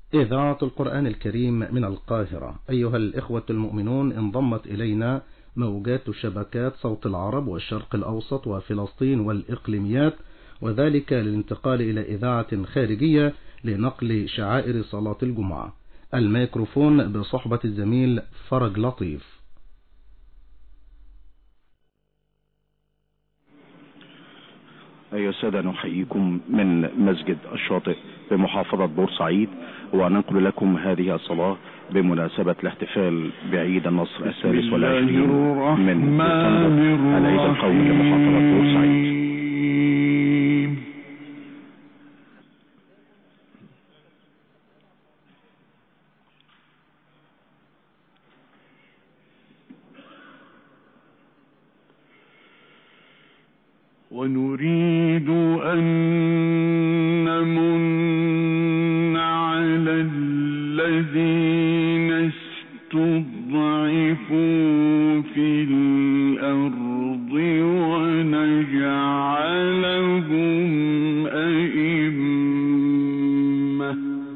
إذاعة القرآن الكريم من القاهرة. أيها الإخوة المؤمنون، انضمت إلينا موجات شبكات صوت العرب والشرق الأوسط وفلسطين والإقليميات، وذلك للانتقال إلى إذاعة خارجية لنقل شعائر صلاة الجمعة. الميكروفون بصحبة الزميل فرج لطيف. أيها السادة، نحييكم من مسجد الشاطئ بمحافظة بورسعيد، وننقل لكم هذه الصلاة بمناسبة الاحتفال بعيد النصر الثالث والعشرين من العيد القومي لمحافظة بورسعيد. ونريد أن نمن على الذين استضعفوا في الأرض ونجعلهم أئمة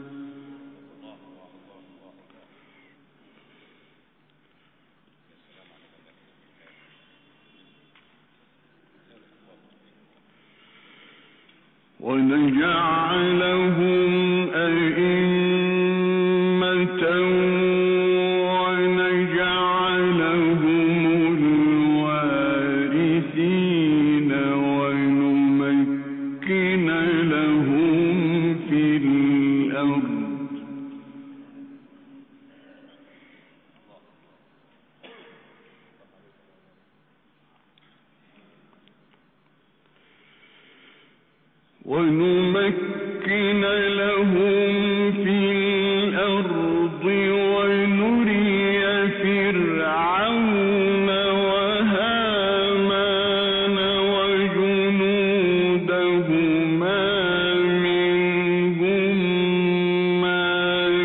ونجعلهم الوارثين ونمكن لهم في الأرض ونري فرعون وهامان وجنودهما منهم ما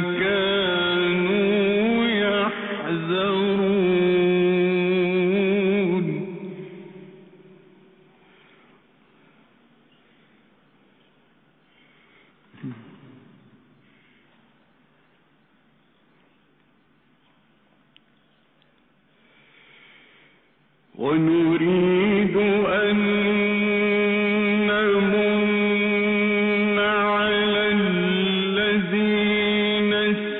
كانوا يحذرون. ونريد أن نمن على الذين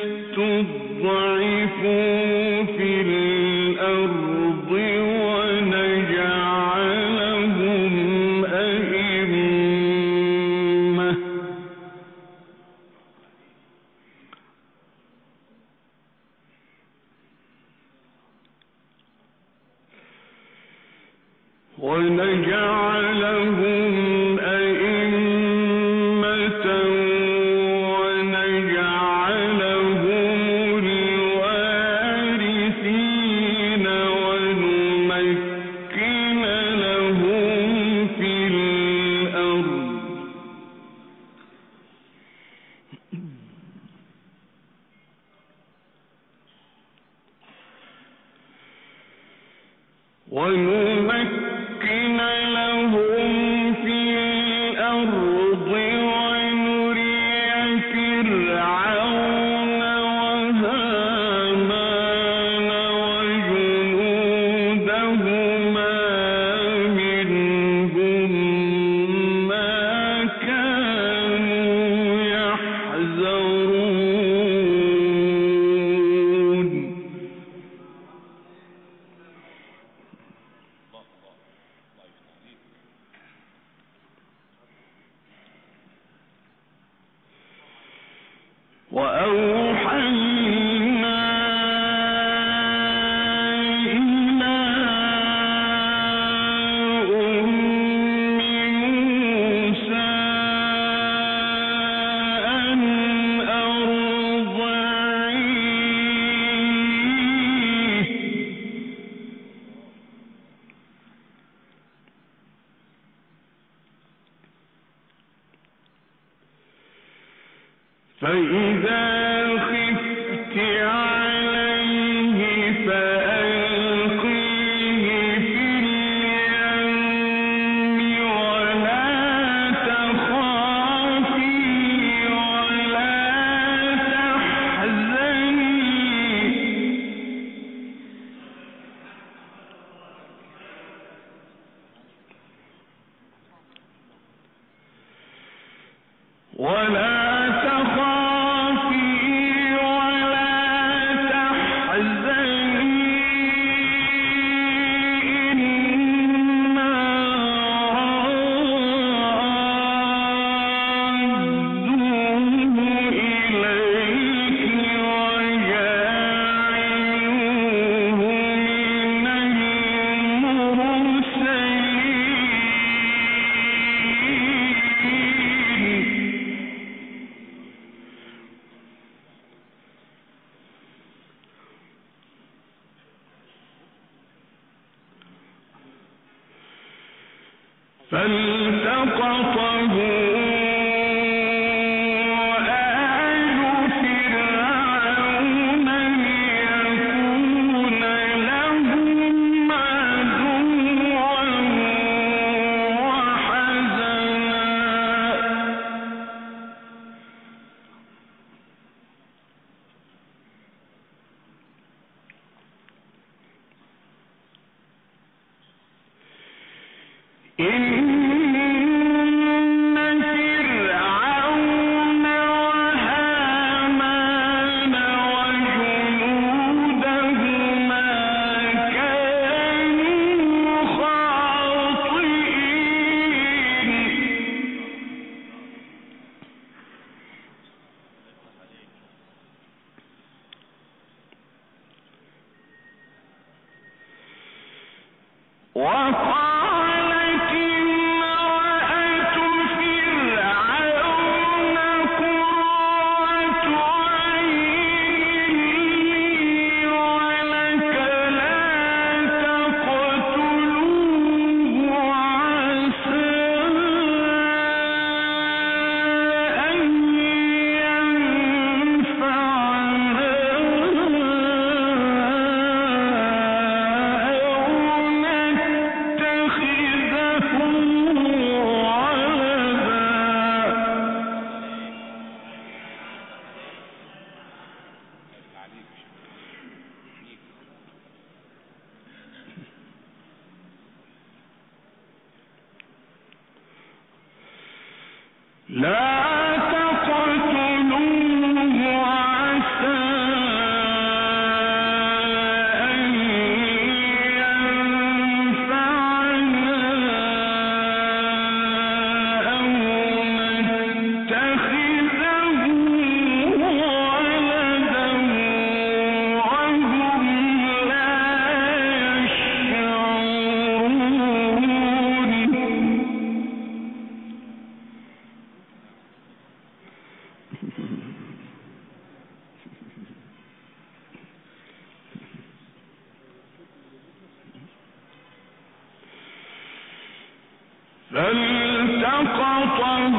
استضعفوا في الأرض ونجعلهم أئمة ونجعلهم الوارثين ونمكن لهم في الأرض ونري فرعون وهامان وجنودهما منهم ما كانوا يحذرون. وأوحينا إلى أم موسى أن أرضعيه فإذا خفت عليه فألقيه في اليم ولا تخافي ولا فالتقطه آل فرعون ليكون لهم عدوا وحزنا وقالت امرأة فرعون قرة عين لي ولك لا تقتلوه عسى أن ينفعنا لا تقتلوه عسى أن ينفعنا أو نتخذه ولدا وهم لا يشعرون فالتقطه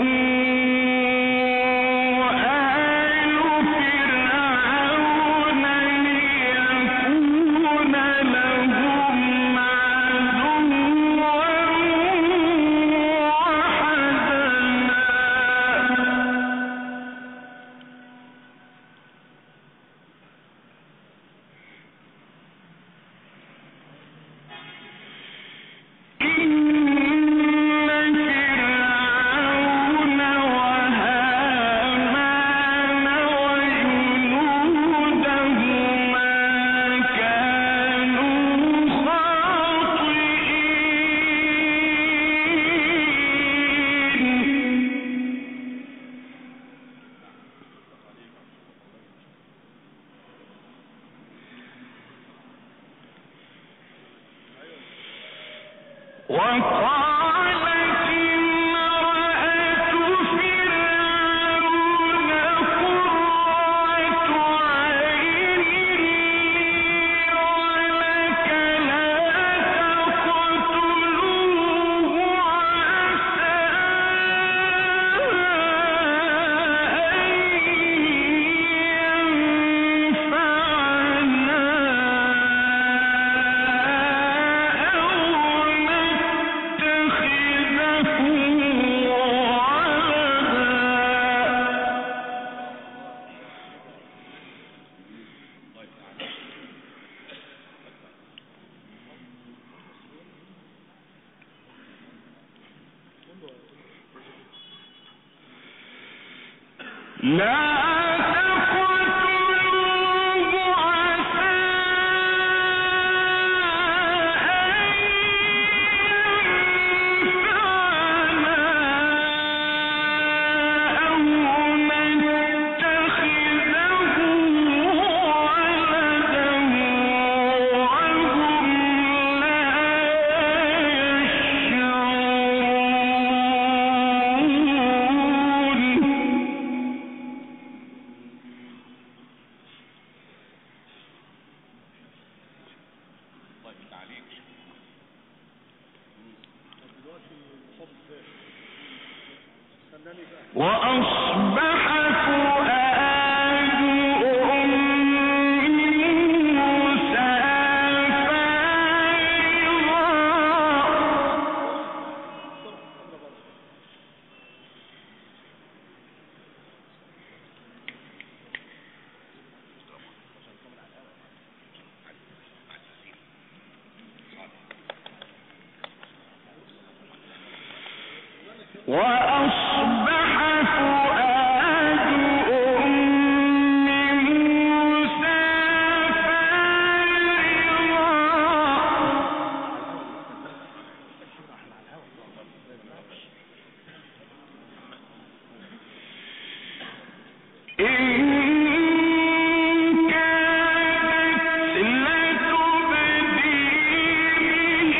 آل فرعون ليكون لهم عدوا وحزنا وقالت امرأة فرعون قرة عين لي ولك لا تقتلوه عسى لا تقتلوه عسى أن ينفعنا أو نتخذه ولدا وهم لا يشعرون وأصبح فؤاد أم موسى وأصبح فؤاد أم موسى فارغا إن كادت لتبدي به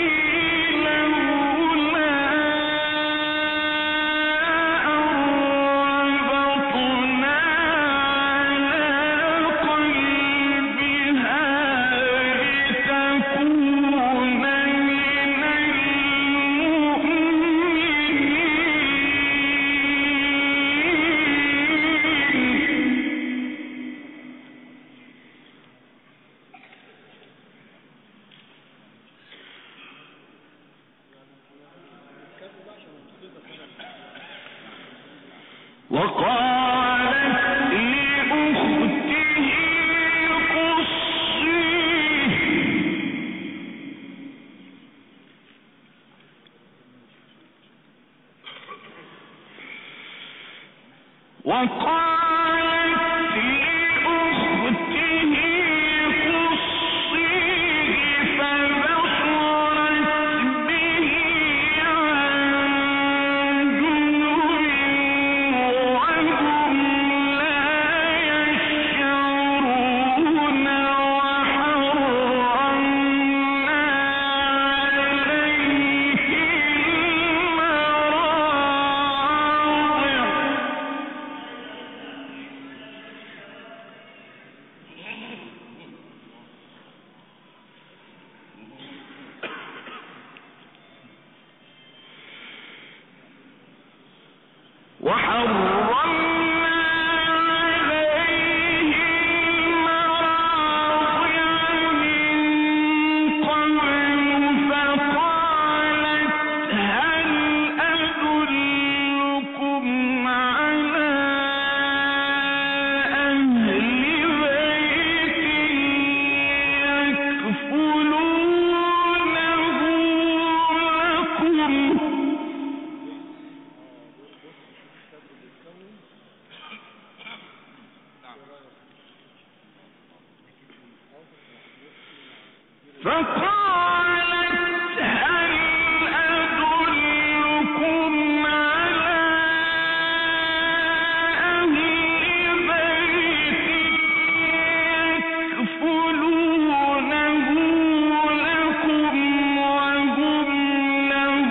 لولا أربطنا على قلبها لتكون من المؤمنين. وقالت لأخته قصيه فبصرت به عن جنب وهم لا يشعرون وحرمنا عليه المراضع من قبل فقالت هل أدلكم على أهل بيت يكفلونه لكم فقالت هل أدلكم على أهل بيت يكفلونه لكم وهم له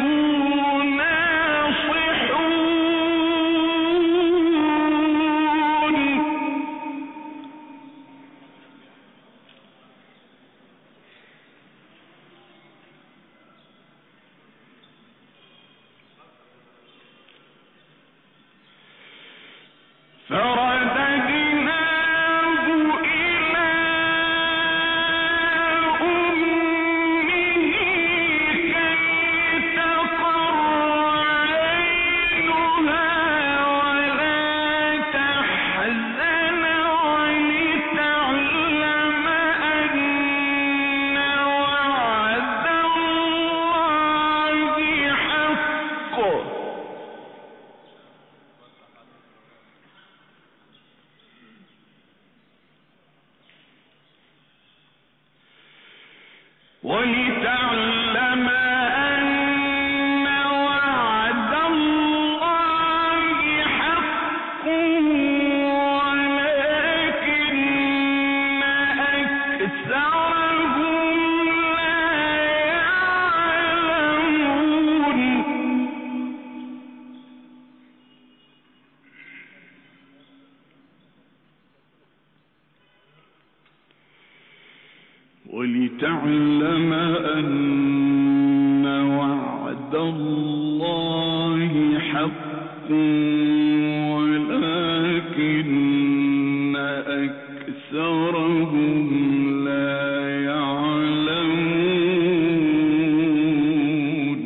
ناصحون. فرددناه إلى أمه كي تقر عينها ولا تحزن ولتعلم أن وعد الله حق ولتعلم أن وعد الله حق ولكن أكثرهم لا يعلمون. ولتعلم أن وعد الله حق ولكن أكثرهم لا يعلمون.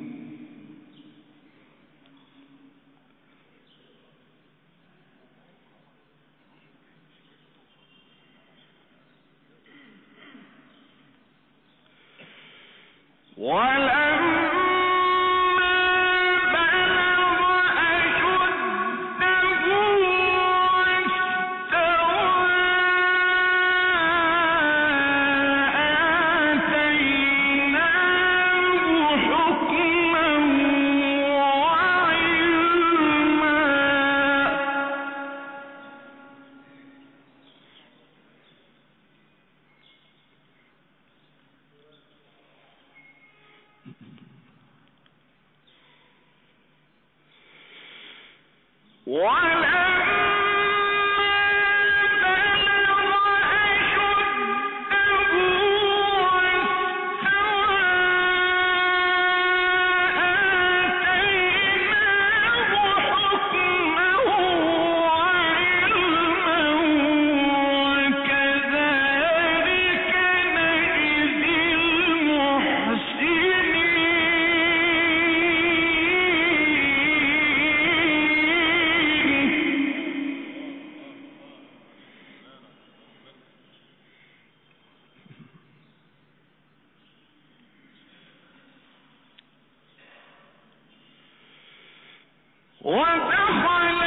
ودخل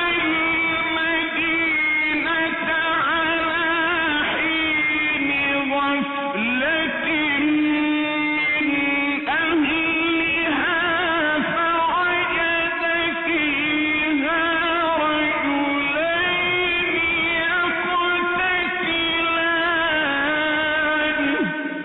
المدينة على حين غفلة من أهلها فوجد فيها رجلين يقتتلان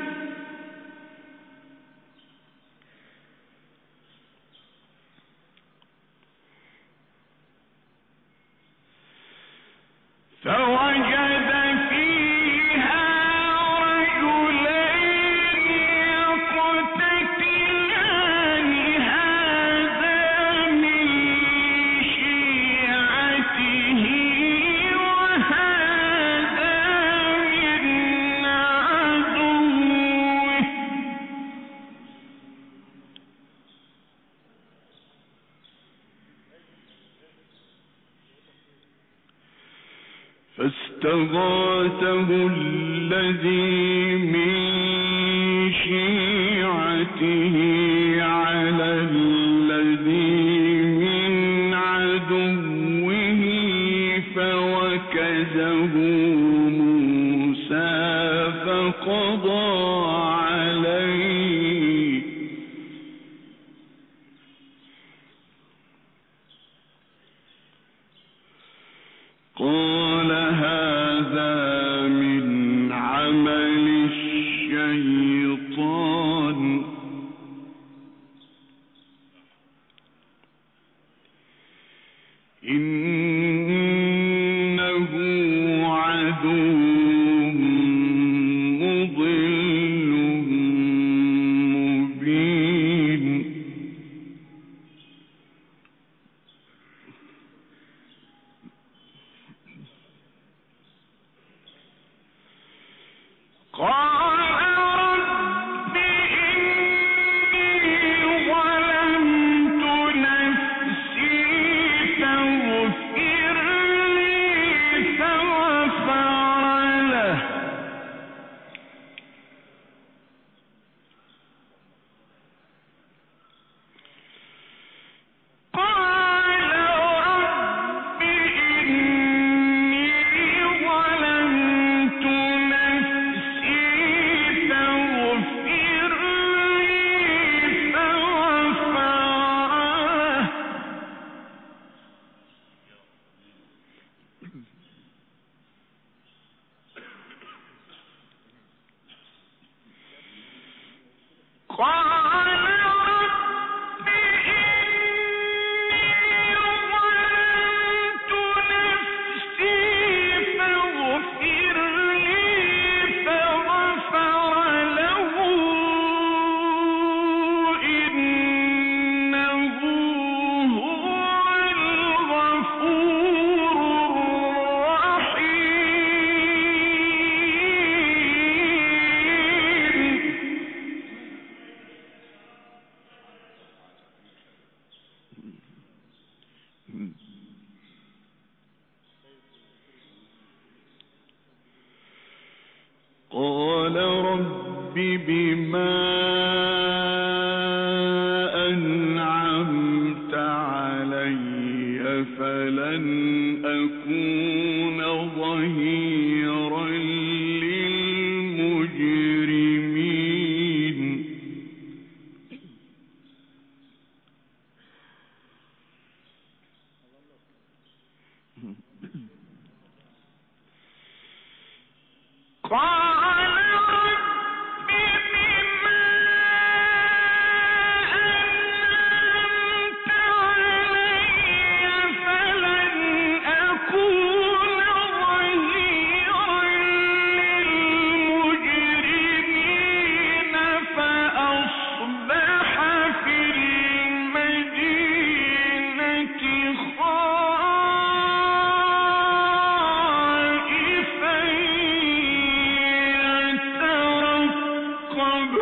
هذا من شيعته وهذا من عدوه فاستغاثه الذي من شيعته على الذي من عدوه فوكزه موسى فقضى عليه قال هذا من عمل الشيطان إنه عدو مضل مبين. قال رب إني ظلمت نفسي فاغفر لي فغفر له قال رب إني ظلمت نفسي فاغفر لي فغفر له قال رب إني ظلمت نفسي فاغفر لي فغفر له إنه هو بما أنعمت علي فلن أكون ظهيرا للمجرمين قال رب بما أنعمت علي فلن أكون ظهيرا للمجرمين فأصبح في المدينة خائفا يترقب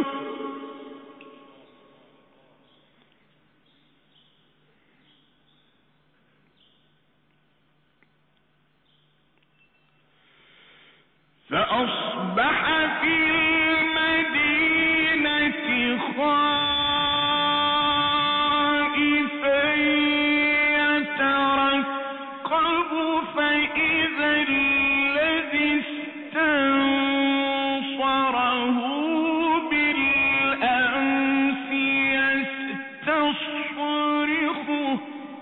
فأصبح في المدينة خائفا يترقب فإذا الذي استنصره بالأمس يستصرخه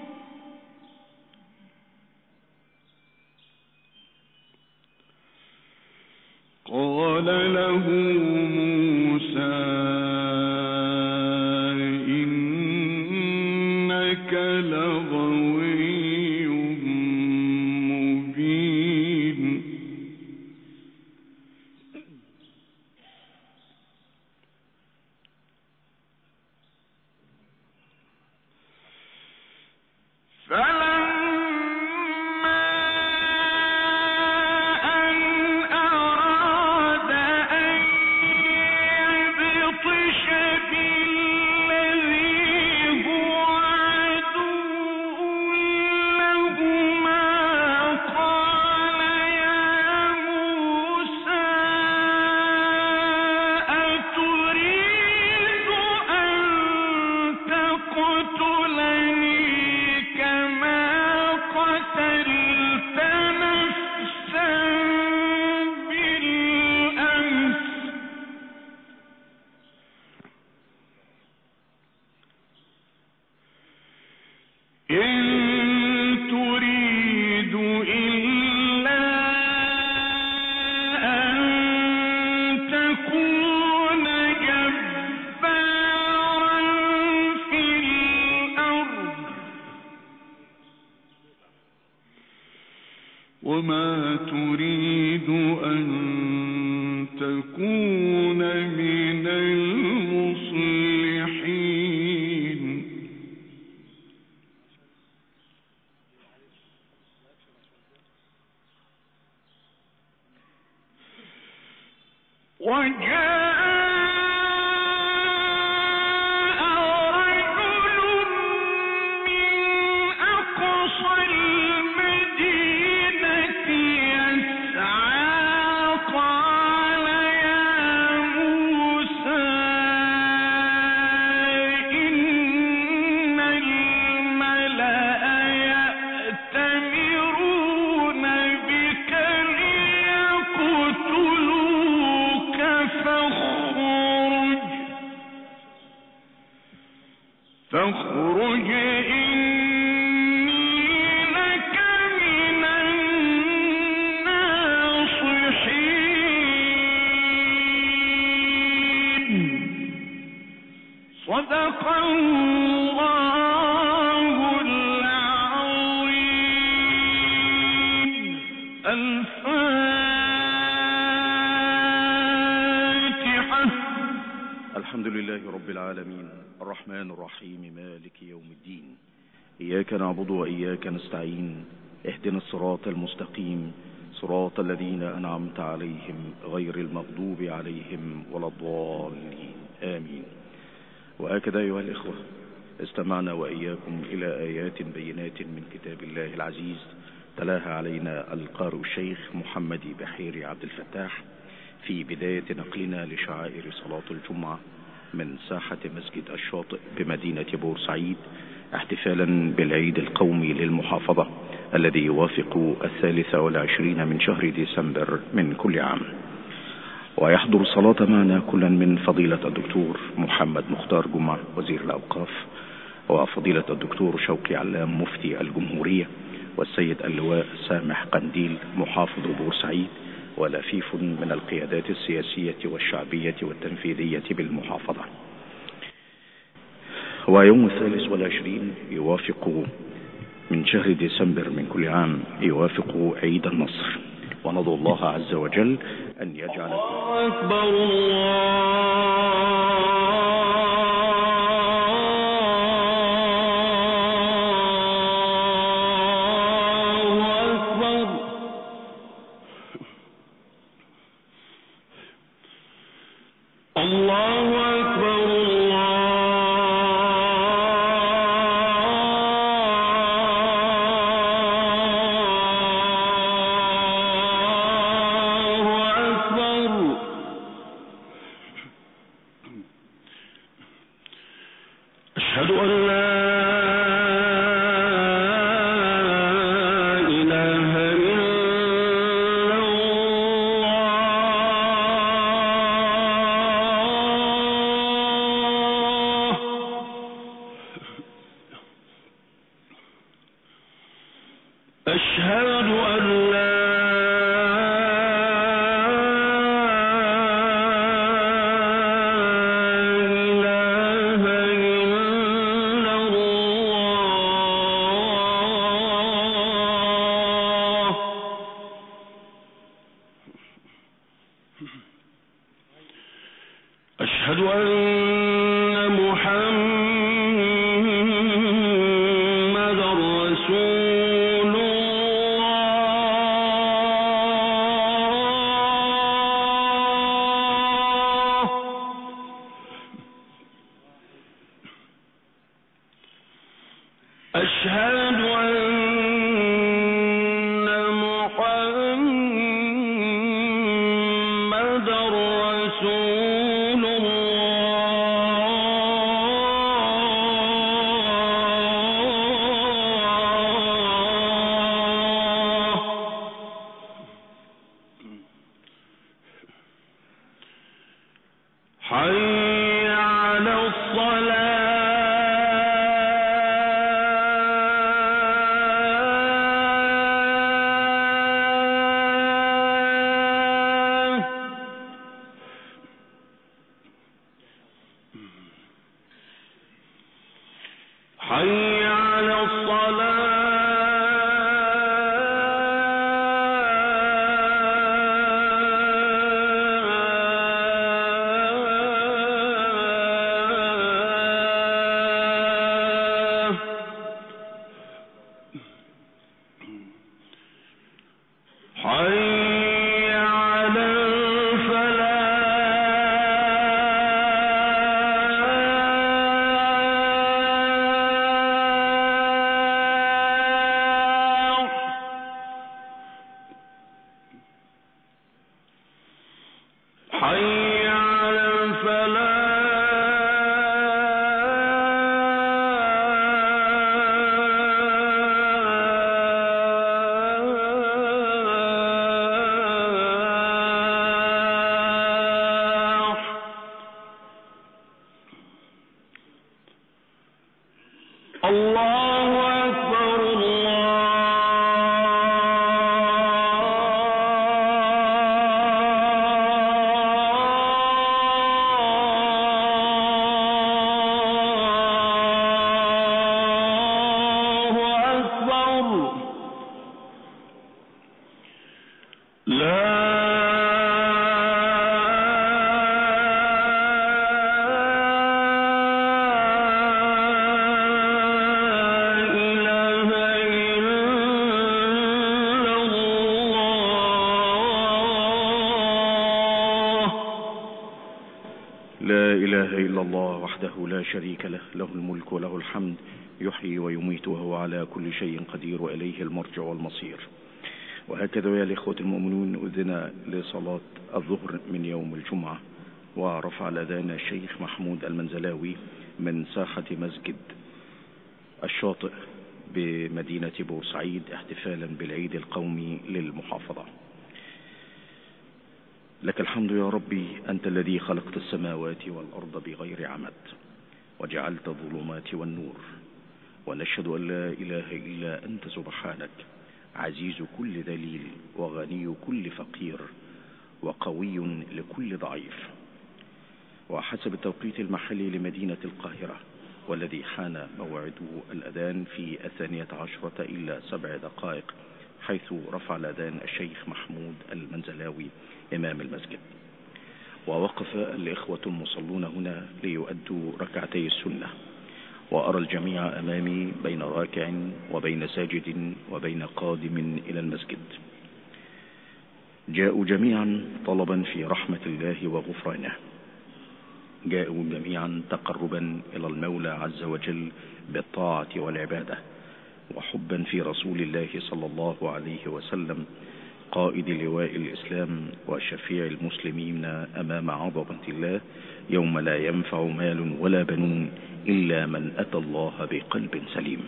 قال له موسى إنك لغوي مبين فلما أن أراد أن يبطش بالذي هو عدو لهما قال يا موسى أتريد أن تقتلني كما قتلت نفسا بالأمس إن تريد إلا أن تكون جبارا في الأرض وما تريد أن تكون من المصلحين وجاء رجل من أقصى المدينة يسعى قال يا موسى إن الملأ يأتمرون بك ليقتلوك فاخرج إني لك من الناصحين صدق الله العظيم الفاتحة. الحمد لله رب العالمين الرحمن الرحيم مالك يوم الدين إياك نعبد وإياك نستعين اهدنا الصراط المستقيم صراط الذين أنعمت عليهم غير المغضوب عليهم ولا الضالين آمين. وهكذا أيها الإخوة استمعنا وإياكم إلى آيات بينات من كتاب الله العزيز تلاها علينا القارئ الشيخ محمد بحير عبد الفتاح في بداية نقلنا لشعائر صلاة الجمعة من ساحة مسجد الشاطئ بمدينة بورسعيد، احتفالا بالعيد القومي للمحافظة الذي يوافق 23 من شهر ديسمبر من كل عام. ويحضر الصلاة معنا كلا من فضيلة الدكتور محمد مختار جمعة وزير الأوقاف، وفضيلة الدكتور شوقي علام مفتي الجمهورية، والسيد اللواء سامح قنديل محافظ بورسعيد، ولفيف من القيادات السياسية والشعبية والتنفيذية بالمحافظة. ويوم 23 يوافق من شهر ديسمبر من كل عام يوافق عيد النصر، وندعو الله عز وجل أن يجعل الله أكبر الله لا شريك له، له الملك وله الحمد، يحيي ويميت وهو على كل شيء قدير، وإليه المرجع والمصير. وهكذا يا الإخوة المؤمنون أذن لصلاة الظهر من يوم الجمعة، ورفع الأذان الشيخ محمود المنزلاوي من ساحة مسجد الشاطئ بمدينة بورسعيد احتفالا بالعيد القومي للمحافظة. لك الحمد يا ربي، أنت الذي خلقت السماوات والأرض بغير عمد وجعلت الظلمات والنور، ونشهد أن لا إله إلا أنت سبحانك، عزيز كل ذليل وغني كل فقير وقوي لكل ضعيف. وحسب التوقيت المحلي لمدينة القاهرة، والذي حان موعده الأذان في 12 إلا 7 دقائق، حيث رفع الأذان الشيخ محمود المنزلاوي إمام المسجد. ووقف الإخوة المصلون هنا ليؤدوا ركعتي السنة، وأرى الجميع أمامي بين راكع وبين ساجد وبين قادم إلى المسجد. جاءوا جميعا طلبا في رحمة الله وغفرانه، جاءوا جميعا تقربا إلى المولى عز وجل بالطاعة والعبادة، وحبا في رسول الله صلى الله عليه وسلم، قائد لواء الإسلام وشفيع المسلمين أمام عظمة الله يوم لا ينفع مال ولا بنون إلا من أتى الله بقلب سليم.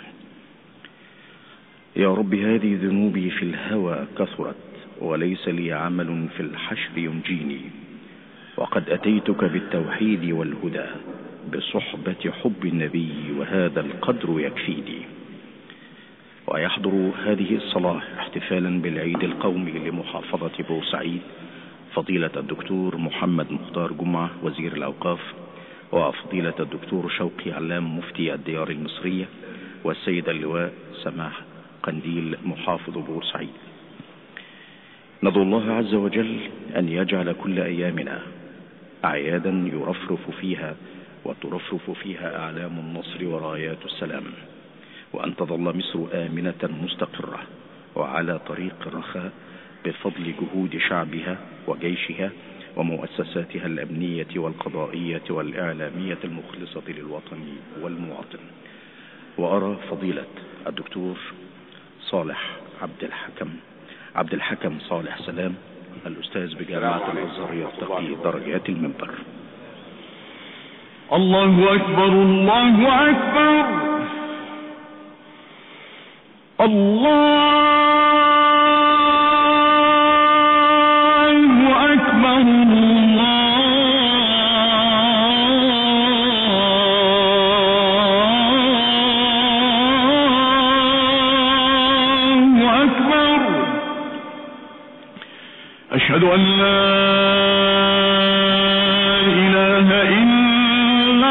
يا رب، هذه ذنوبي في الهوى كثرت، وليس لي عمل في الحشر ينجيني، وقد أتيتك بالتوحيد والهدى بصحبة حب النبي، وهذا القدر يكفيني. ويحضر هذه الصلاة احتفالا بالعيد القومي لمحافظة بورسعيد فضيلة الدكتور محمد مختار جمعة وزير الأوقاف، وفضيلة الدكتور شوقي علام مفتي الديار المصرية، والسيد اللواء سماح قنديل محافظ بورسعيد. ندعو الله عز وجل أن يجعل كل أيامنا أعيادا يرفرف فيها وترفرف فيها أعلام النصر ورايات السلام، وأن تظل مصر آمنة مستقرة وعلى طريق الرخاء بفضل جهود شعبها وجيشها ومؤسساتها الأمنية والقضائية والإعلامية المخلصة للوطن والمواطن. وأرى فضيلة الدكتور صالح عبد الحكم صالح سلام، الأستاذ بجامعة الأزهر، يرتقي درجات المنبر. الله أكبر، الله أكبر، الله أكبر، الله أكبر. أشهد أن لا إله إلا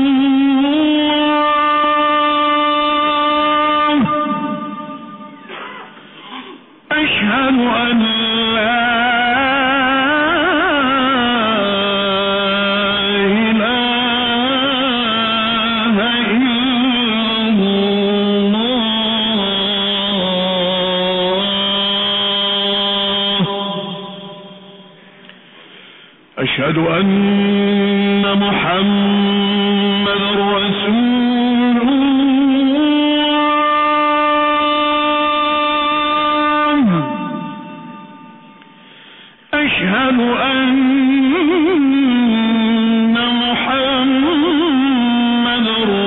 الله، أشهد أن لا إله إلا الله، أشهد أن محمد رسول الله، أشهد أن محمد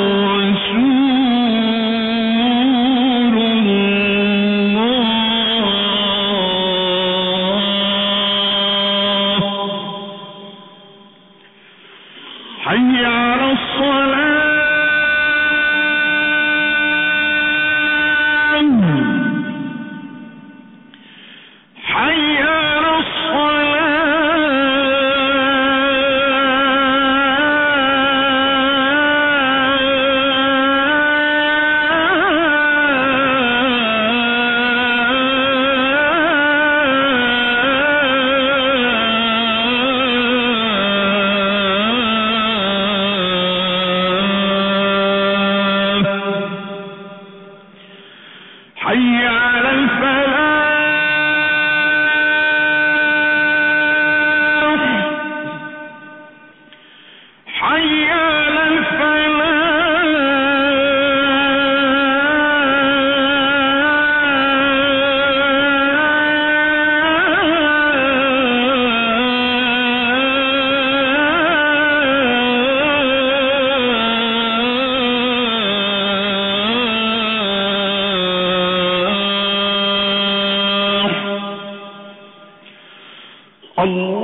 رسول الله. حي على الصلاة، حي على الصلاة.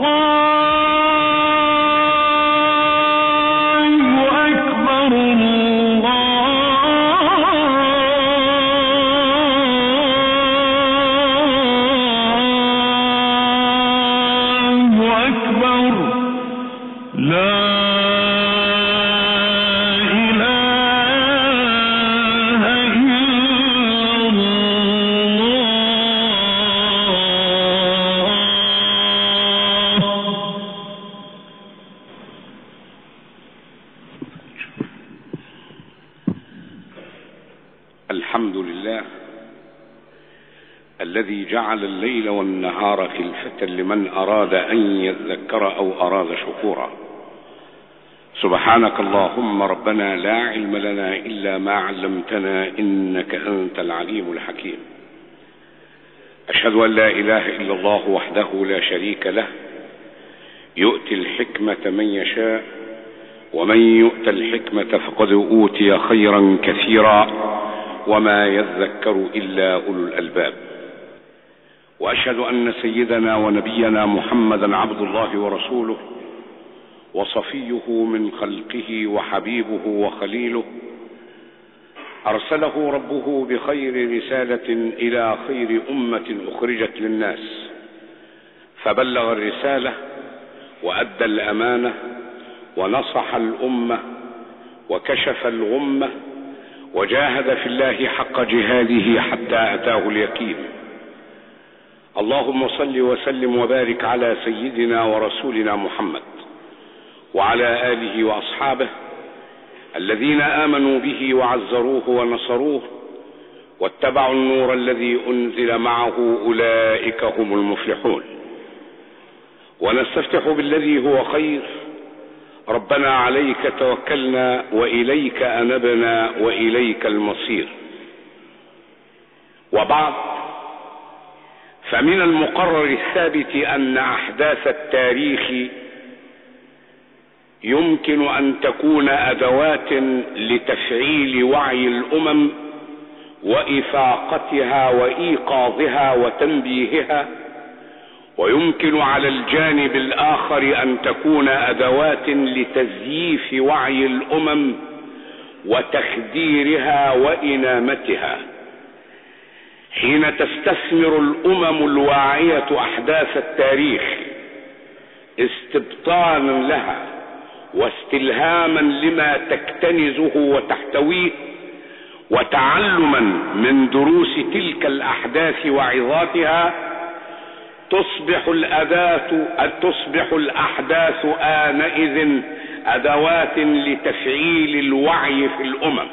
الحمد لله الذي جعل الليل والنهار خلفة لمن أراد أن يذكر أو أراد شكورا. سبحانك اللهم ربنا لا علم لنا إلا ما علمتنا إنك أنت العليم الحكيم. أشهد أن لا إله إلا الله وحده لا شريك له، يؤتي الحكمة من يشاء، ومن يؤت الحكمة فقد أوتي خيرا كثيرا، وما يذكر إلا أولو الألباب. وأشهد أن سيدنا ونبينا محمدا عبد الله ورسوله، وصفيه من خلقه وحبيبه وخليله، أرسله ربه بخير رسالة إلى خير أمة أخرجت للناس، فبلغ الرسالة وأدى الأمانة ونصح الأمة وكشف الغمة، وجاهد في الله حق جهاده حتى أتاه اليقين. اللهم صل وسلم وبارك على سيدنا ورسولنا محمد وعلى آله وأصحابه الذين آمنوا به وعزروه ونصروه واتبعوا النور الذي أنزل معه، أولئك هم المفلحون. ونستفتح بالذي هو خير. ربنا عليك توكلنا وإليك أنبنا وإليك المصير. وبعد، فمن المقرر الثابت أن أحداث التاريخ يمكن أن تكون أدوات لتفعيل وعي الأمم وإفاقتها وإيقاظها وتنبيهها، ويمكن على الجانب الآخر أن تكون أدوات لتزييف وعي الأمم وتخديرها وإنامتها. حين تستثمر الأمم الواعية أحداث التاريخ استبطانا لها واستلهاما لما تكتنزه وتحتويه، وتعلما من دروس تلك الأحداث وعظاتها، تصبح الأحداث آنئذ أدوات لتفعيل الوعي في الأمم.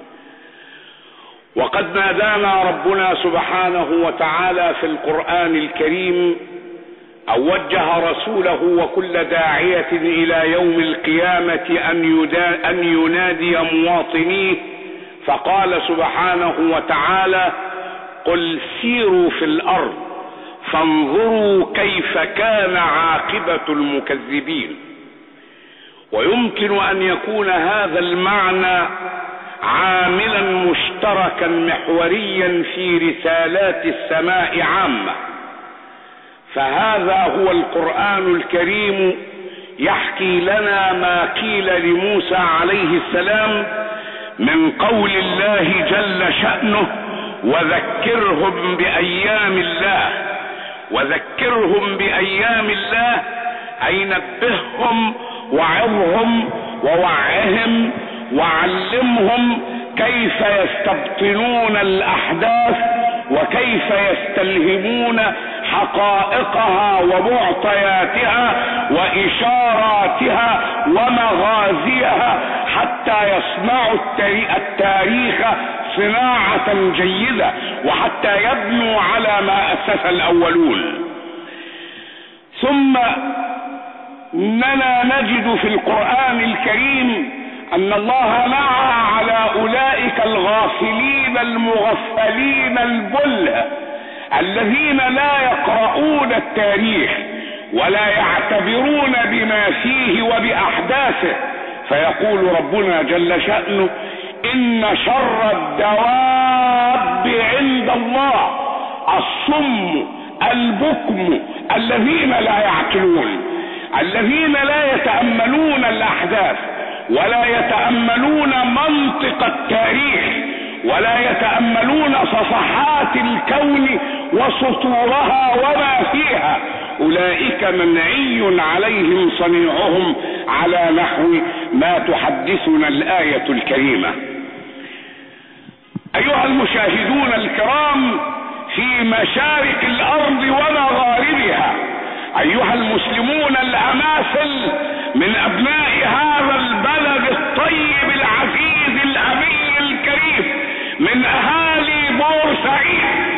وقد نادانا ربنا سبحانه وتعالى في القرآن الكريم، أو وجه رسوله وكل داعية إلى يوم القيامة أن ينادي مواطنيه، فقال سبحانه وتعالى: قل سيروا في الأرض فانظروا كيف كان عاقبة المكذبين. ويمكن أن يكون هذا المعنى عاملا مشتركا محوريا في رسالات السماء عامة، فهذا هو القرآن الكريم يحكي لنا ما قيل لموسى عليه السلام من قول الله جل شأنه: وذكرهم بأيام الله. وذكرهم بأيام الله أي نبههم وعظهم ووعهم وعلمهم كيف يستبطنون الأحداث وكيف يستلهمون حقائقها ومعطياتها وإشاراتها ومغازيها حتى يصنعوا التاريخ صناعة جيدة، وحتى يبنوا على ما أسس الأولون. ثم إننا نجد في القرآن الكريم أن الله نعى على أولئك الغافلين المغفلين البله الذين لا يقرؤون التاريخ ولا يعتبرون بما فيه وبأحداثه، فيقول ربنا جل شأنه: إن شر الدواب عند الله الصم البكم الذين لا يعقلون. الذين لا يتأملون الأحداث ولا يتأملون منطق التاريخ ولا يتأملون صفحات الكون وسطورها وما فيها، أولئك منعي عليهم صنيعهم على نحو ما تحدثنا الآية الكريمة. أيها المشاهدون الكرام في مشارق الأرض ومغاربها، أيها المسلمون الأماثل من أبناء هذا البلد الطيب العزيز الأمين الكريم، من أهالي بورسعيد،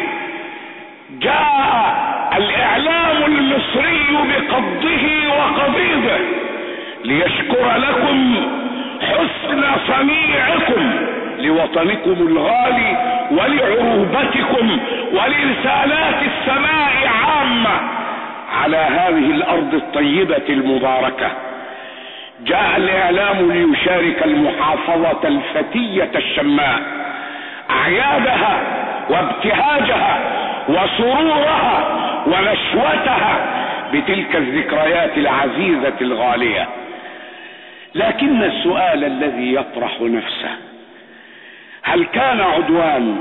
جاء الإعلام المصري بقبضه وقبيضه ليشكر لكم حسن صنيعكم لوطنكم الغالي ولعروبتكم ولرسالات السماء عامة على هذه الأرض الطيبة المباركة. جاء الإعلام ليشارك المحافظة الفتية الشماء أعيادها وابتهاجها وسرورها ونشوتها بتلك الذكريات العزيزة الغالية. لكن السؤال الذي يطرح نفسه، هل كان عدوان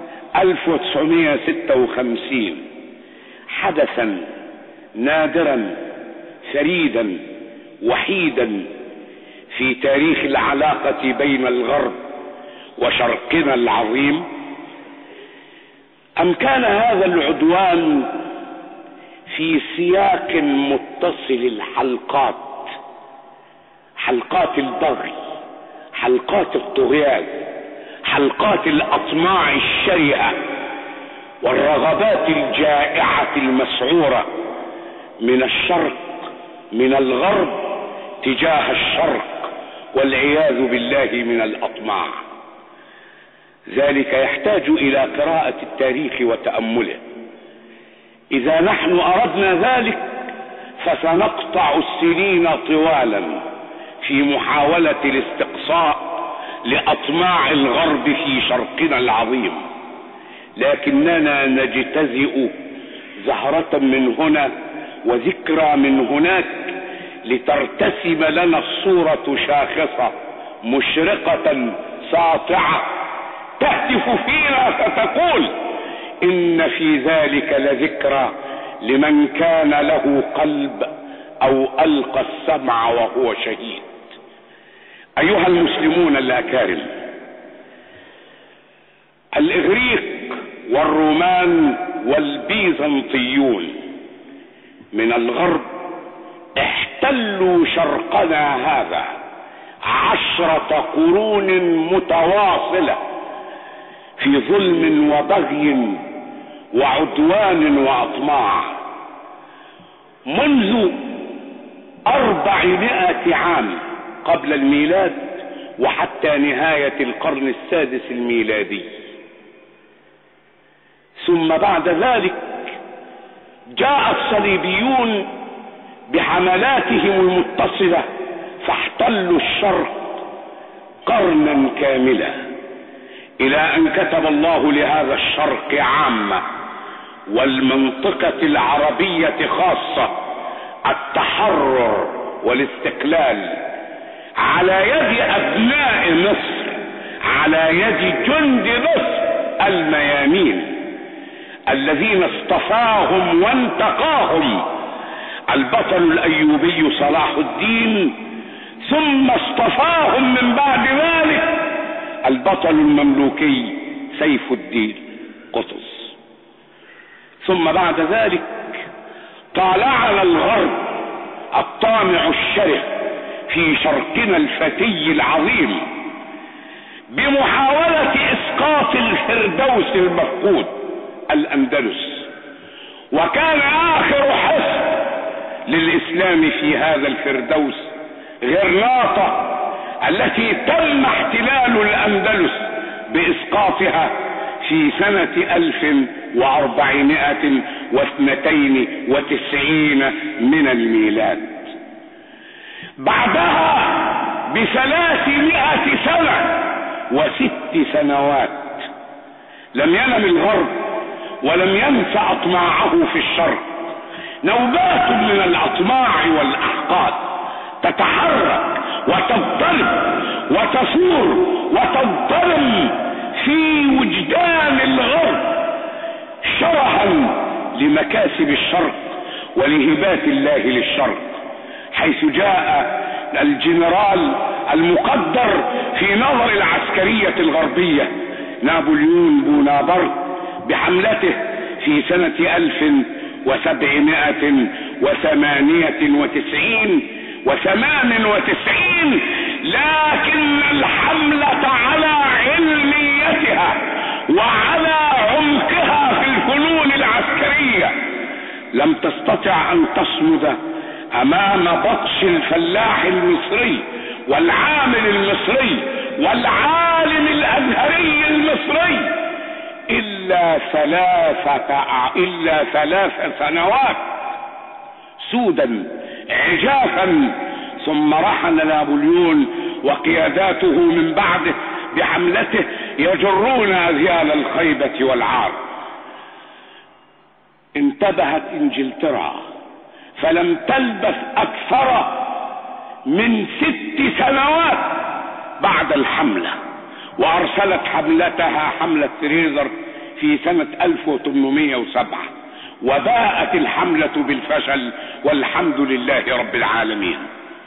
1956 حدثا نادرا فريدا وحيدا في تاريخ العلاقة بين الغرب وشرقنا العظيم، أم كان هذا العدوان في سياق متصل الحلقات، حلقات البغي، حلقات الطغيان، حلقات الأطماع الشرهة والرغبات الجائعة المسعورة من الشرق، من الغرب تجاه الشرق، والعياذ بالله من الأطماع. ذلك يحتاج إلى قراءة التاريخ وتأمله. إذا نحن أردنا ذلك فسنقطع السنين طوالا في محاولة الاستقصاء لأطماع الغرب في شرقنا العظيم، لكننا نجتزئ زهرة من هنا وذكرى من هناك لترتسم لنا الصورة شاخصة مشرقة ساطعة تهتف فينا فتقول إن في ذلك لذكرى لمن كان له قلب أو ألقى السمع وهو شهيد. أيها المسلمون الأكارم، الإغريق والرومان والبيزنطيون من الغرب احتلوا شرقنا هذا 10 قرون متواصلة في ظلم وبغي وعدوان وأطماع. منذ 400 عام قبل الميلاد وحتى نهاية القرن السادس الميلادي. ثم بعد ذلك جاء الصليبيون بحملاتهم المتصلة فاحتلوا الشرق قرنا كاملا، إلى أن كتب الله لهذا الشرق عامة والمنطقة العربية خاصة التحرر والاستقلال على يد أبناء مصر، على يد جند مصر الميامين الذين اصطفاهم وانتقاهم البطل الأيوبي صلاح الدين، ثم اصطفاهم من بعد ذلك البطل المملوكي سيف الدين قطز. ثم بعد ذلك طالعنا الغرب الطامع الشره في شرقنا الفتي العظيم بمحاولة اسقاط الفردوس المفقود الأندلس، وكان آخر حصن للإسلام في هذا الفردوس غرناطة التي تم احتلال الأندلس بإسقاطها في سنة 1492 من الميلاد. بعدها ب300 سنة و6 سنوات لم ينم الغرب ولم ينس أطماعه في الشرق. نوبات من الأطماع والأحقاد الطبقات تتحرك وتضطرب وتصور وتضطرم في وجدان الغرب شرحا لمكاسب الشرق ولهبات الله للشرق، حيث جاء الجنرال المقدر في نظر العسكرية الغربية نابليون بونابرت بحملته في سنة 1798 لكن الحملة على علميتها وعلى عمقها في الفنون العسكرية لم تستطع ان تصمد امام بطش الفلاح المصري والعامل المصري والعالم الازهري المصري الا 3 سنوات سودا عجافا، ثم رحل نابليون وقياداته من بعده بحملته يجرون اذيال الخيبة والعار. انتبهت انجلترا فلم تلبث اكثر من 6 سنوات بعد الحملة، وارسلت حملتها حملة فريزر في سنة 1807، وباءت الحملة بالفشل والحمد لله رب العالمين.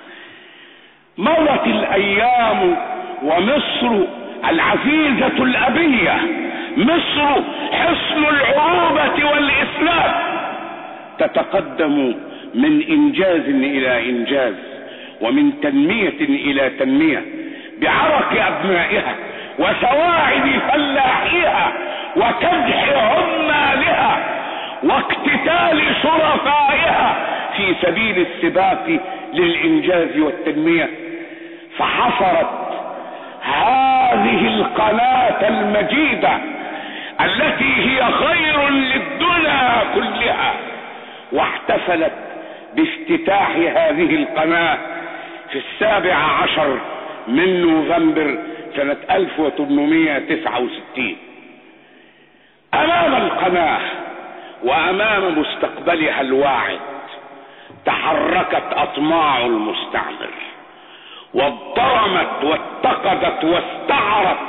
مضت الايام ومصر العزيزة الابية، مصر حصن العروبة والاسلام، تتقدم من انجاز الى انجاز ومن تنمية الى تنمية بعرق ابنائها وسواعد فلاحيها وكدح عمالها واقتتال شرفائها في سبيل السباق للانجاز والتنمية. فحصرت هذه القناة المجيدة التي هي خير للدنيا كلها، واحتفلت بافتتاح هذه القناة في 17 من نوفمبر سنة 1869. امام القناة وامام مستقبلها الواعد تحركت اطماع المستعمر واضطرمت واتقدت واستعرت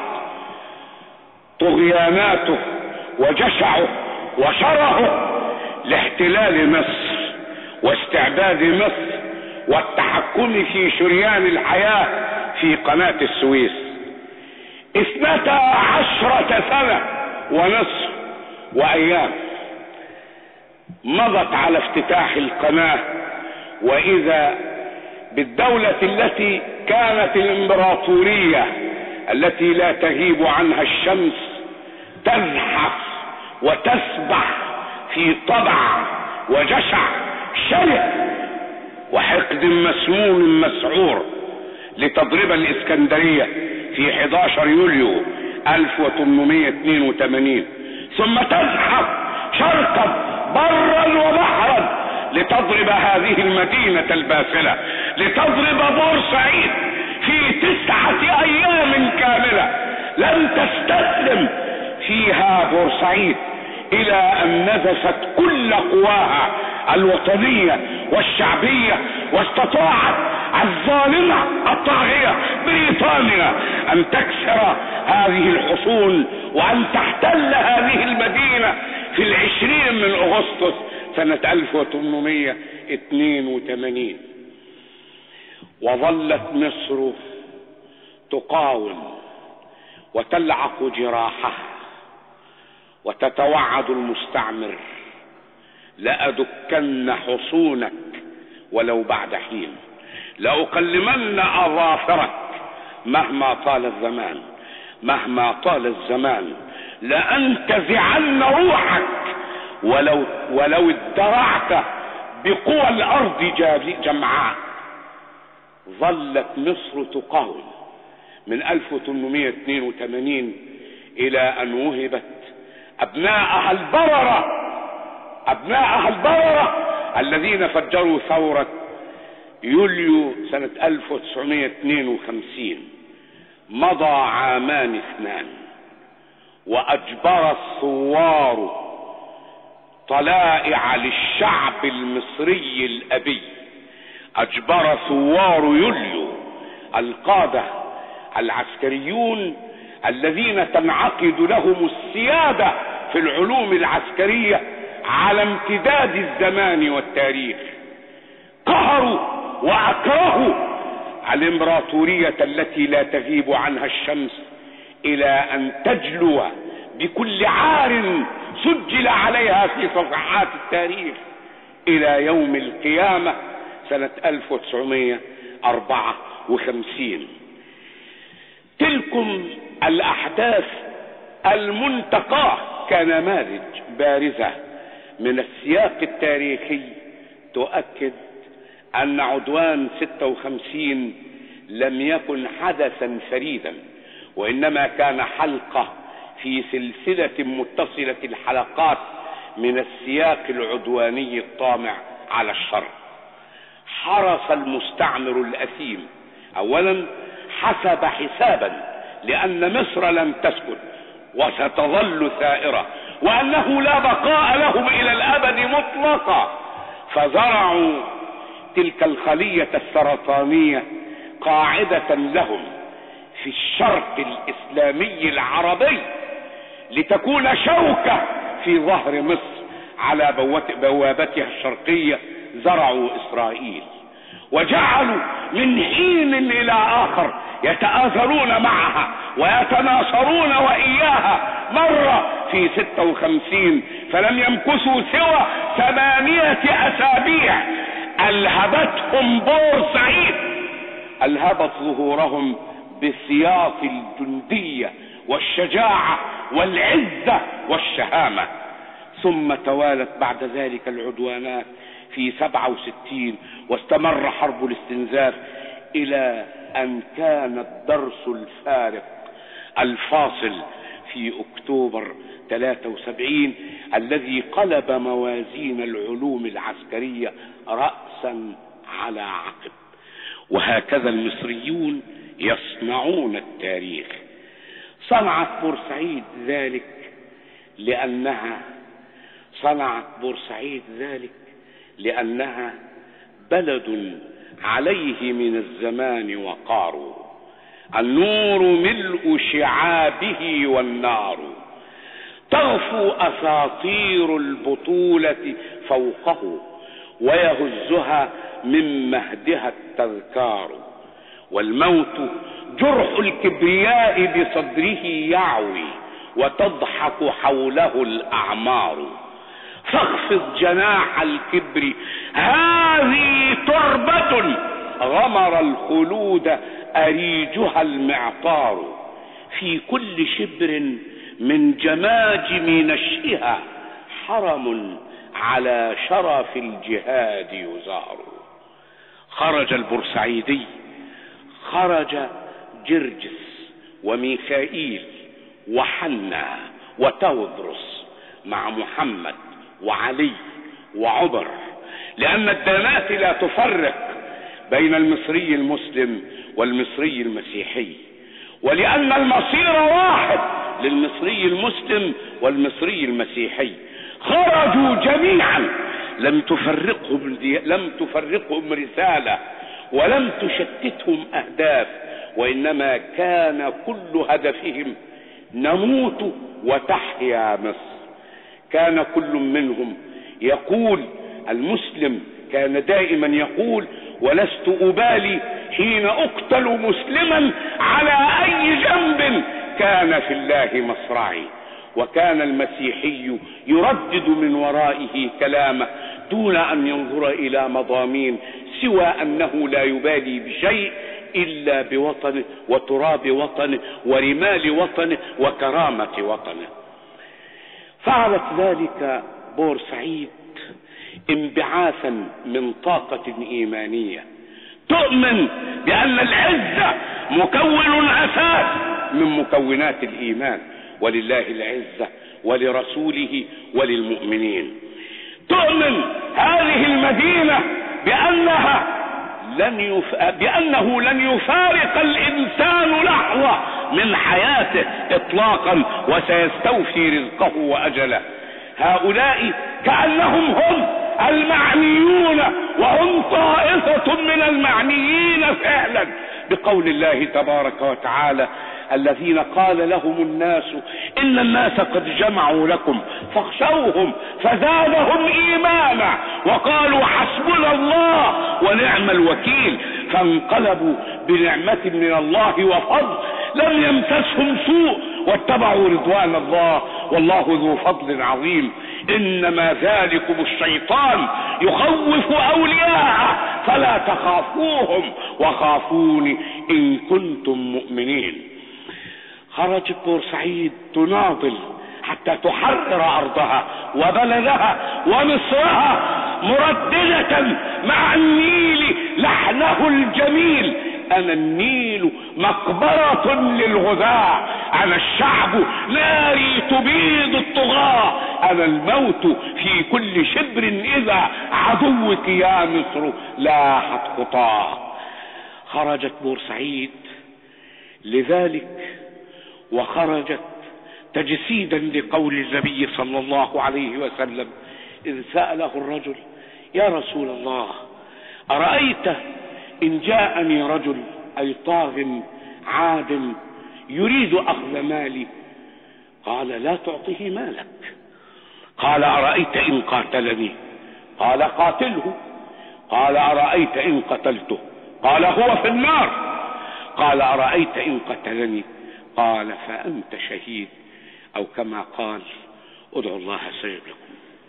طغياناته وجشعه وشره لاحتلال مصر واستعباد مصر والتحكم في شريان الحياة في قناة السويس. 12 سنة ونصف وايام مضت على افتتاح القناة، واذا بالدولة التي كانت الامبراطورية التي لا تغيب عنها الشمس تزحف وتسبح في طبع وجشع شرس وحقد مسموم مسعور لتضرب الاسكندرية في 11 يوليو 1882، ثم تزحف شرقا برا وبحرا لتضرب هذه المدينة الباسلة، لتضرب بورسعيد في 9 ايام كاملة. لم تستسلم فيها بورسعيد الى ان نزفت كل قواها الوطنية والشعبية، واستطاعت الظالمة الطاغية بريطانيا ان تكسر هذه الحصون وان تحتل هذه المدينة في 20 من اغسطس سنة 1882. وظلت مصر تقاوم وتلعق جراحها وتتوعد المستعمر: لأدكن حصونك ولو بعد حين، لأقلمن أظافرك مهما طال الزمان، مهما طال الزمان، لأنتزعن روحك ولو ادرعت بقوى الأرض جمعاء. ظلت مصر تقاوم من 1882 إلى أن وهبت أبناءها البررة الذين فجروا ثورة يوليو سنة 1952. مضى 2 عام وأجبر الثوار طلائع للشعب المصري الأبي اجبر ثوار يوليو القادة العسكريون الذين تنعقد لهم السيادة في العلوم العسكرية على امتداد الزمان والتاريخ، قهروا واكرهوا الامبراطورية التي لا تغيب عنها الشمس الى ان تجلو بكل عار سجل عليها في صفحات التاريخ الى يوم القيامة سنة 1954. تلكم الاحداث المنتقاة كنماذج بارزة من السياق التاريخي تؤكد ان عدوان 56 لم يكن حدثا فريدا، وانما كان حلقة في سلسلة متصلة الحلقات من السياق العدواني الطامع على الشر. حرص المستعمر الأثيم اولا حسب حسابا لان مصر لم تسكت وستظل ثائرة وانه لا بقاء لهم الى الابد مطلقا، فزرعوا تلك الخلية السرطانية قاعدة لهم في الشرق الاسلامي العربي لتكون شوكة في ظهر مصر على بوابتها الشرقية. زرعوا اسرائيل وجعلوا من حين الى اخر يتآزرون معها ويتناصرون واياها. مرة في 56 فلم يمكثوا سوى 8 أسابيع الهبتهم بورسعيد، الهبت ظهورهم بسياط الجندية والشجاعة والعزة والشهامة. ثم توالت بعد ذلك العدوانات في 67 واستمر حرب الاستنزاف الى ان كان الدرس الفارق الفاصل في اكتوبر 73 الذي قلب موازين العلوم العسكرية رأسا على عقب. وهكذا المصريون يصنعون التاريخ. صنعت بورسعيد ذلك لأنها بلد عليه من الزمان وقار، النور ملء شعابه والنار، تغفو أساطير البطولة فوقه ويهزها من مهدها التذكار، والموت جرح الكبرياء بصدره يعوي وتضحك حوله الأعمار، فاخفض جناح الكبر هذه تربة غمر الخلود أريجها المعطار، في كل شبر من جماجم نشئها حرم على شرف الجهاد يزار. خرج البورسعيدي، خرج جرجس وميخائيل وحنا وتودرس مع محمد وعلي وعمر، لأن الديانات لا تفرق بين المصري المسلم والمصري المسيحي، ولأن المصير واحد للمصري المسلم والمصري المسيحي. خرجوا جميعا، لم تفرقهم رسالة ولم تشتتهم أهداف، وإنما كان كل هدفهم نموت وتحيا مصر. كان كل منهم يقول، المسلم كان دائما يقول: ولست أبالي حين أقتل مسلما على أي جنب كان في الله مصرعي. وكان المسيحي يردد من ورائه كلامه دون أن ينظر إلى مضامين سوى أنه لا يبالي بشيء إلا بوطنه وتراب وطنه ورمال وطنه وكرامة وطنه. فعلت ذلك بورسعيد انبعاثا من طاقة إيمانية تؤمن بأن العزة مكون أساس من مكونات الإيمان، ولله العزة ولرسوله وللمؤمنين. تؤمن هذه المدينة بأنه لن يفارق الإنسان لحظة من حياته إطلاقا وسيستوفي رزقه وأجله. هؤلاء كأنهم هم المعنيون وهم طائفة طائفة من المعنيين فعلا بقول الله تبارك وتعالى: الذين قال لهم الناس إن الناس قد جمعوا لكم فاخشوهم فزادهم إيمانا وقالوا حسبنا الله ونعم الوكيل، فانقلبوا بنعمة من الله وفضل لم يمسسهم سوء واتبعوا رضوان الله والله ذو فضل عظيم. إنما ذلكم الشيطان يخوف أولياءه فلا تخافوهم وخافوني إن كنتم مؤمنين. خرجت بورسعيد تناضل حتى تحرر أرضها وبلدها ومصرها، مرددة مع النيل لحنه الجميل: أنا النيل مقبرة للغذاء، أنا الشعب ناري تبيد الطغاة، أنا الموت في كل شبر إذا عدوك يا مصر لاحت خطاه. خرجت بورسعيد لذلك، وخرجت تجسيدا لقول النبي صلى الله عليه وسلم إذ سأله الرجل: يا رسول الله، أرأيت إن جاءني رجل أي طاغ عاد يريد أخذ مالي؟ قال: لا تعطيه مالك. قال: أرأيت إن قاتلني؟ قال: قاتله. قال: أرأيت إن قتلته؟ قال: هو في النار. قال: أرأيت إن قتلني؟ قال: فأنت شهيد، أو كما قال: ادعوا الله يستجب لكم.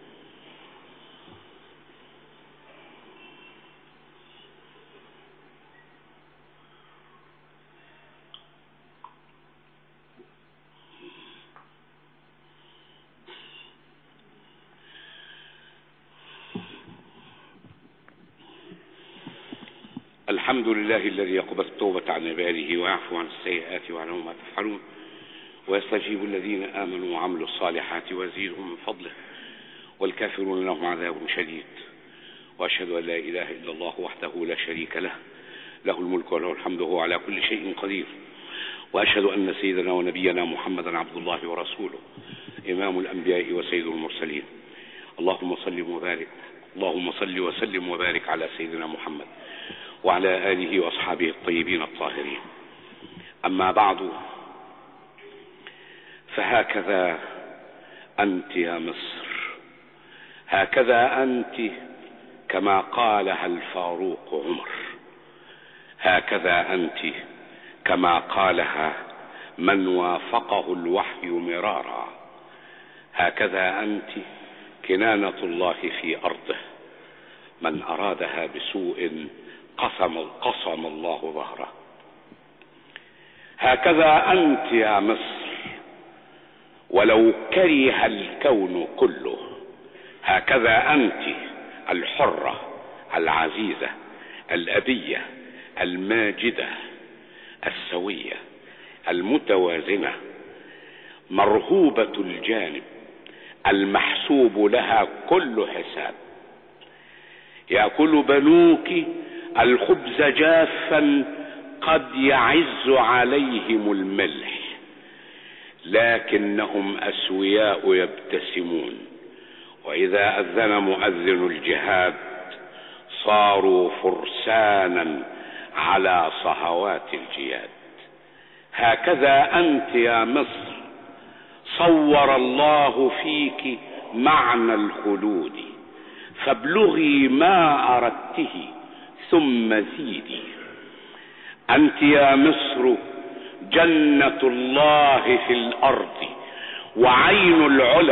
الحمد لله الذي يقبل التوبة عن عباده ويعفو عن السيئات ويعلم ما تفعلون ويستجيب الذين آمنوا وعملوا الصالحات ويزيدهم من فضله والكافرون لهم عذاب شديد. وأشهد أن لا إله إلا الله وحده لا شريك له، له الملك وله الحمد وهو على كل شيء قدير. وأشهد أن سيدنا ونبينا محمدا عبد الله ورسوله، إمام الأنبياء وسيد المرسلين. اللهم صل وسلم وبارك على سيدنا محمد وعلى آله وأصحابه الطيبين الطاهرين. أما بعد، فهكذا أنت يا مصر، هكذا أنت كما قالها الفاروق عمر، هكذا أنت كما قالها من وافقه الوحي مرارا، هكذا أنت كنانة الله في أرضه، من أرادها بسوء قصم الله ظهره. هكذا أنت يا مصر ولو كره الكون كله، هكذا أنت الحرة العزيزة الأبية الماجدة السوية المتوازنة مرهوبة الجانب المحسوب لها كل حساب. يأكل بنوك الخبز جافا قد يعز عليهم الملح، لكنهم أسوياء يبتسمون، وإذا أذن مؤذن الجهاد صاروا فرسانا على صهوات الجياد. هكذا أنت يا مصر صور الله فيك معنى الخلود، فابلغي ما أردته ثم زيدي. أنت يا مصر جنة الله في الأرض وعين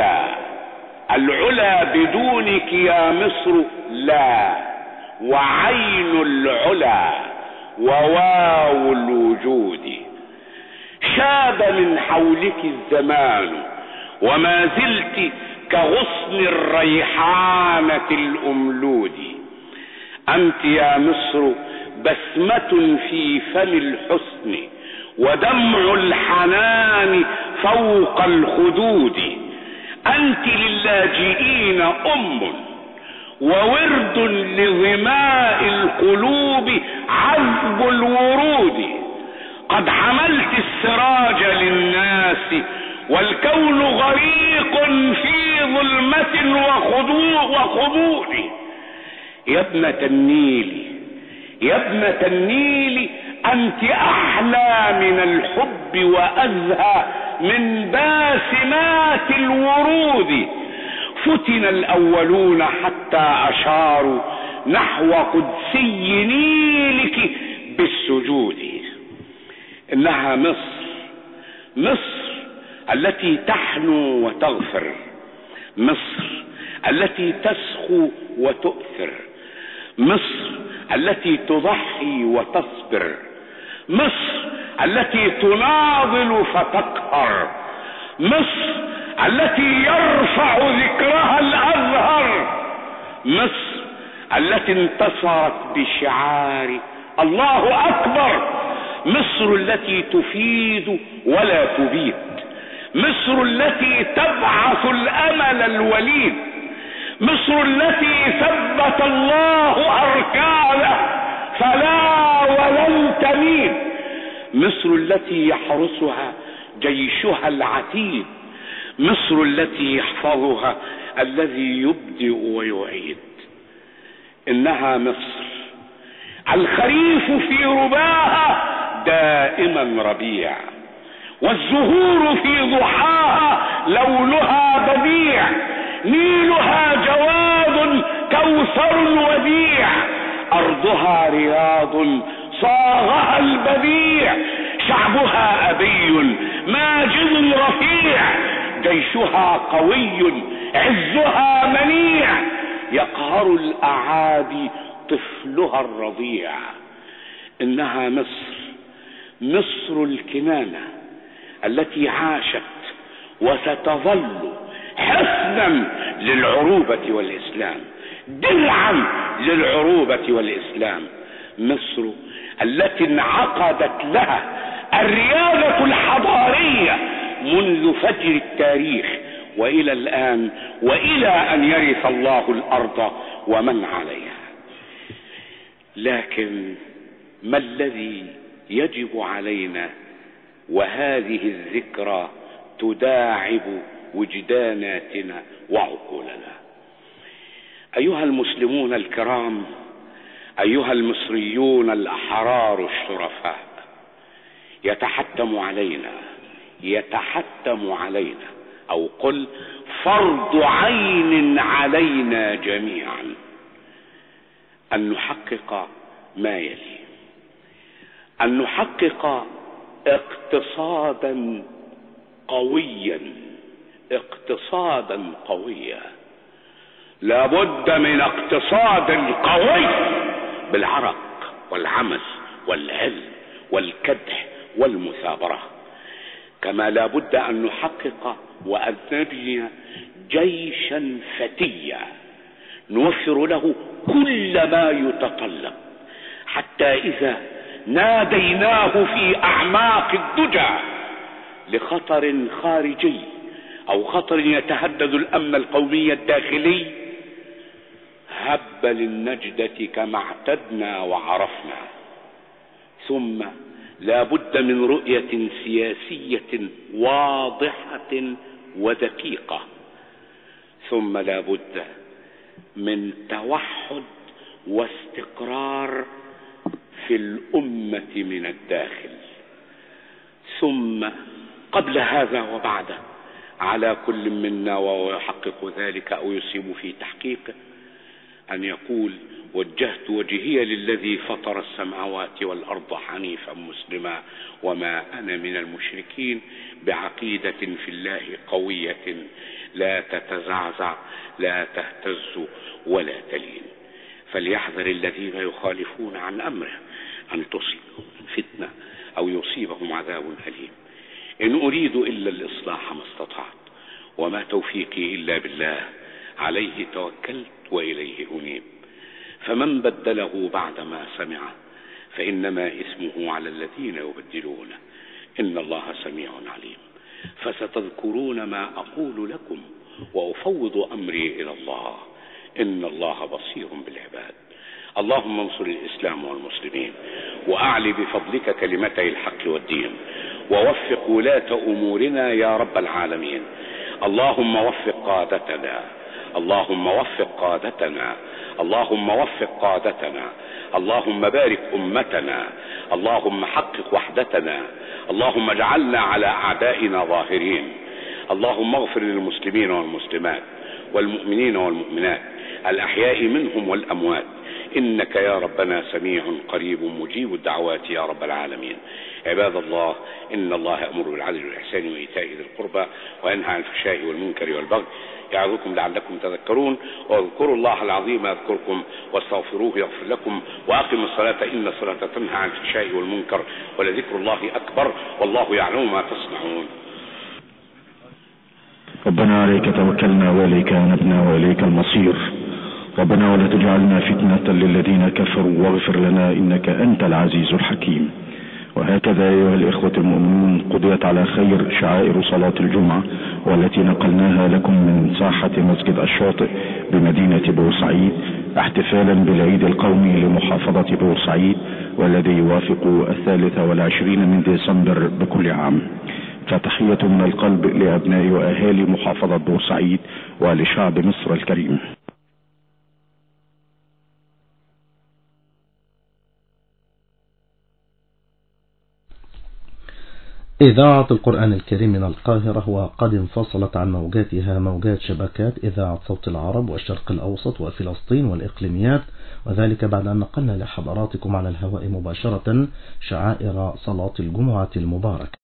العلا بدونك يا مصر لا، وعين العلا وواو الوجود. شاب من حولك الزمان وما زلت كغصن الريحانة الأملود. أنت يا مصر بسمة في فم الحسن ودمع الحنان فوق الخدود. أنت للاجئين وورد لظماء القلوب عذب الورود. قد حملت السراج للناس والكون غريق في ظلمة وخمود. يا ابنة النيل يا ابنة النيل أنت أحلى من الحب وأزهى من باسمات الورود. فتن الأولون حتى أشاروا نحو قدسي نيلك بالسجود. إنها مصر، مصر التي تحنو وتغفر، مصر التي تسخو وتؤثر، مصر التي تضحي وتصبر، مصر التي تناضل فتقهر، مصر التي يرفع ذكرها الأزهر، مصر التي انتصرت بشعار الله أكبر، مصر التي تفيد ولا تبيد، مصر التي تبعث الأمل الوليد، مصر التي ثبت الله أركانه فلا ولن تميد، مصر التي يحرسها جيشها العتيد، مصر التي يحفظها الذي يبدئ ويعيد. إنها مصر الخريف في رباها دائما ربيع، والزهور في ضحاها لونها بديع، نيلها جواد كوثر وديع، أرضها رياض صاغها البديع، شعبها أبي ماجد رفيع، جيشها قوي عزها منيع، يقهر الأعادي طفلها الرضيع. إنها مصر، مصر الكنانة التي عاشت وستظل حصنا للعروبة والإسلام، درعا للعروبة والإسلام، مصر التي انعقدت لها الرياضة الحضارية منذ فجر التاريخ وإلى الآن، وإلى أن يرث الله الأرض ومن عليها. لكن ما الذي يجب علينا وهذه الذكرى تداعب وجداناتنا وعقولنا؟ أيها المسلمون الكرام، أيها المصريون الأحرار الشرفاء، يتحتم علينا أو قل فرض عين علينا جميعا أن نحقق ما يلي: أن نحقق اقتصادا قويا، لابد من اقتصاد قوي بالعرق والعمل والعلم والكدح والمثابرة، كما لابد أن نحقق وأن نبني جيشا فتيا نوفر له كل ما يتطلب، حتى إذا ناديناه في أعماق الدجى لخطر خارجي أو خطر يتهدد الأمن القومي الداخلي هب للنجدة كما اعتدنا وعرفنا. ثم لا بد من رؤية سياسية واضحة ودقيقة، ثم لا بد من توحد واستقرار في الأمة من الداخل. ثم قبل هذا وبعده على كل منا وهو يحقق ذلك أو يسهم في تحقيقه أن يقول: وجهت وجهي للذي فطر السماوات والأرض حنيفا مسلما وما أنا من المشركين، بعقيدة في الله قوية لا تتزعزع لا تهتز ولا تلين. فليحذر الذين يخالفون عن أمره أن تصيبهم فتنة أو يصيبهم عذاب أليم. إن أريد إلا الإصلاح ما استطعت، وما توفيقي إلا بالله، عليه توكلت وإليه أنيب. فمن بدله بعدما سمعه فإنما اسمه على الذين يبدلونه، إن الله سميع عليم. فستذكرون ما أقول لكم وأفوض أمري إلى الله، إن الله بصير بالعباد. اللهم انصر الإسلام والمسلمين، وأعلي بفضلك كلمتي الحق والدين، ووفق ولاة أمورنا يا رب العالمين. اللهم وفق قادتنا، اللهم وفق قادتنا، اللهم وفق قادتنا، اللهم بارك أمتنا، اللهم حقق وحدتنا، اللهم اجعلنا على أعدائنا ظاهرين، اللهم اغفر للمسلمين والمسلمات والمؤمنين والمؤمنات الأحياء منهم والأموات، إنك يا ربنا سميع قريب مجيب الدعوات يا رب العالمين. عباد الله، إن الله يأمر بالعدل والإحسان وإيتاء ذي القربى وينهى عن الفحشاء والمنكر والبغي يعظكم لعلكم تذكرون، واذكروا الله العظيم يذكركم واستغفروه يغفر لكم، وأقم الصلاة إن الصلاة تنهى عن الفحشاء والمنكر ولذكر الله أكبر والله يعلم ما تصنعون. ربنا عليك توكلنا وإليك أنبنا وإليك المصير. ربنا ولا تجعلنا فتنة للذين كفروا واغفر لنا إنك أنت العزيز الحكيم. وهكذا أيها الإخوة المؤمنون قضيت على خير شعائر صلاة الجمعة، والتي نقلناها لكم من ساحة مسجد الشاطئ بمدينة بورسعيد احتفالا بالعيد القومي لمحافظة بورسعيد، والذي يوافق 23 من ديسمبر بكل عام. فتحية من القلب لأبناء وأهالي محافظة بورسعيد ولشعب مصر الكريم. إذاعة القرآن الكريم من القاهرة وقد انفصلت عن موجاتها موجات شبكات إذاعة صوت العرب والشرق الأوسط وفلسطين والإقليميات، وذلك بعد أن نقلنا لحضراتكم على الهواء مباشرة شعائر صلاة الجمعة المباركة.